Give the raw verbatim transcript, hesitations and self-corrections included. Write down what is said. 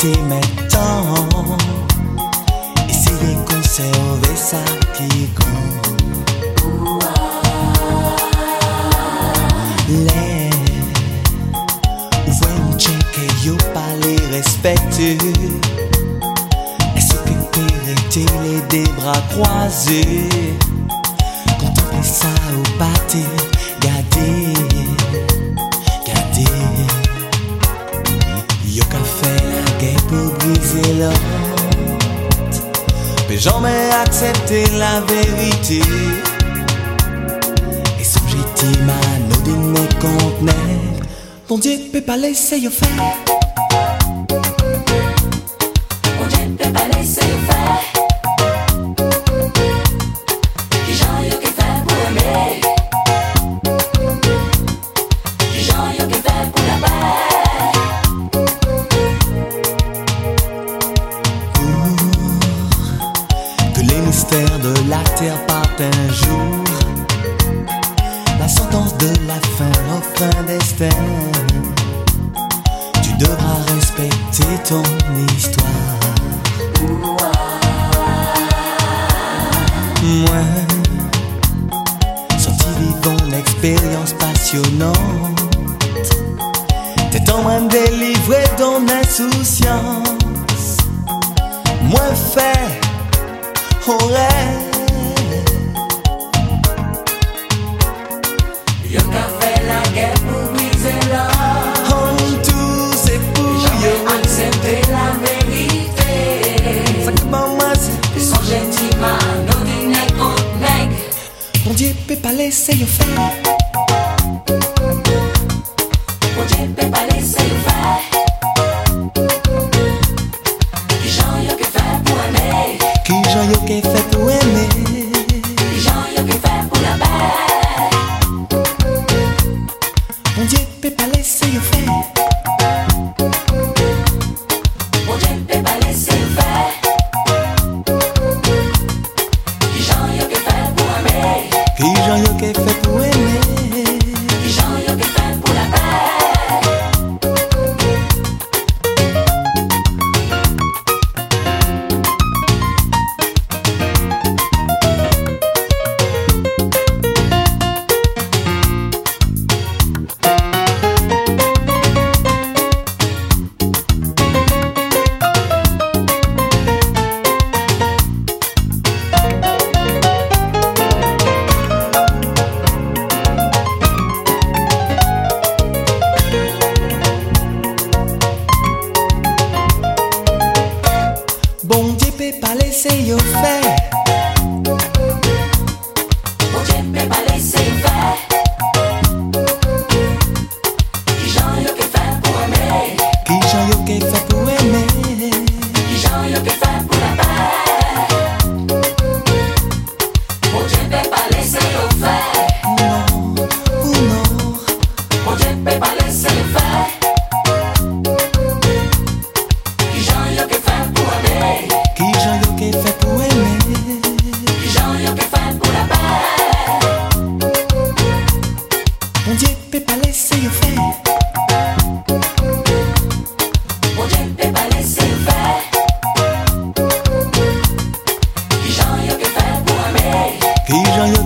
vérité maintenant. Essayez de conserver ça qui compte. Les ouvrez une check et yo pas les respecter. Est-ce que t'es les des bras croisés? Contempler ça au pâté, gardez, gardez. Yo qu'a fait la guerre pour briser l'autre, mais jamais accepter la vérité. Et son j'ai mano de mes conteneurs, mon Dieu peut pas laisser yo faire. Mon Dieu peut pas laisser yo faire. Qui j'en yo qui fait pour aimer. Qui j'en yo qui fait pour la paix. Pour que les mystères de la terre partent un jour, la sentence de la fin offre un destin. Tu devras respecter ton histoire. Moi, sorti vivant une expérience passionnante. T'es en train de délivrer ton insouciance. Moi fait au rêve. Yo qu'a fait la guerre pour briser l'homme. On tout c'est pour Jamais yo. accepter la vérité. Ça que bon moi c'est Ils sont gentils, man, nos dîners contre nègres. mon Dieu peut pas laisser yo faire. Mon Dieu peut pas laisser yo faire. Qui j'en yo qui fait pour aimer. Qui j'en yo qui fait pour aimer. Qui j'en yo qui fait pour la paix. Mon Dieu peut pas laisser yo faire. Mon Dieu peut pas laisser yo faire. Qui j'en yo qui fait pour aimer. Qui j'en yo qui fait pour aimer. Qui j'en yo qui fait pour la paix. Bon Dieu peut pas laisser yo faire. Mon Dieu peut pas laisser yo faire. Qui j'en yo qui fait pour aimer. Qui j'en yo qui fait pour aimer. Qui j'en yo qui fait pour la paix. Mon Dieu peut pas laisser yo faire. Non, oh non. Mon Dieu peut pas laisser yo faire. Qui j'en yo qui fait pour aimer. Qui j'en yo qui fait pour aimer. Qui j'en yo qui fait pour la paix. Mon Dieu peut pas laisser yo faire. Mon Dieu peut pas laisser yo faire. Qui j'en yo qui fait pour aimer. Qui j'en yo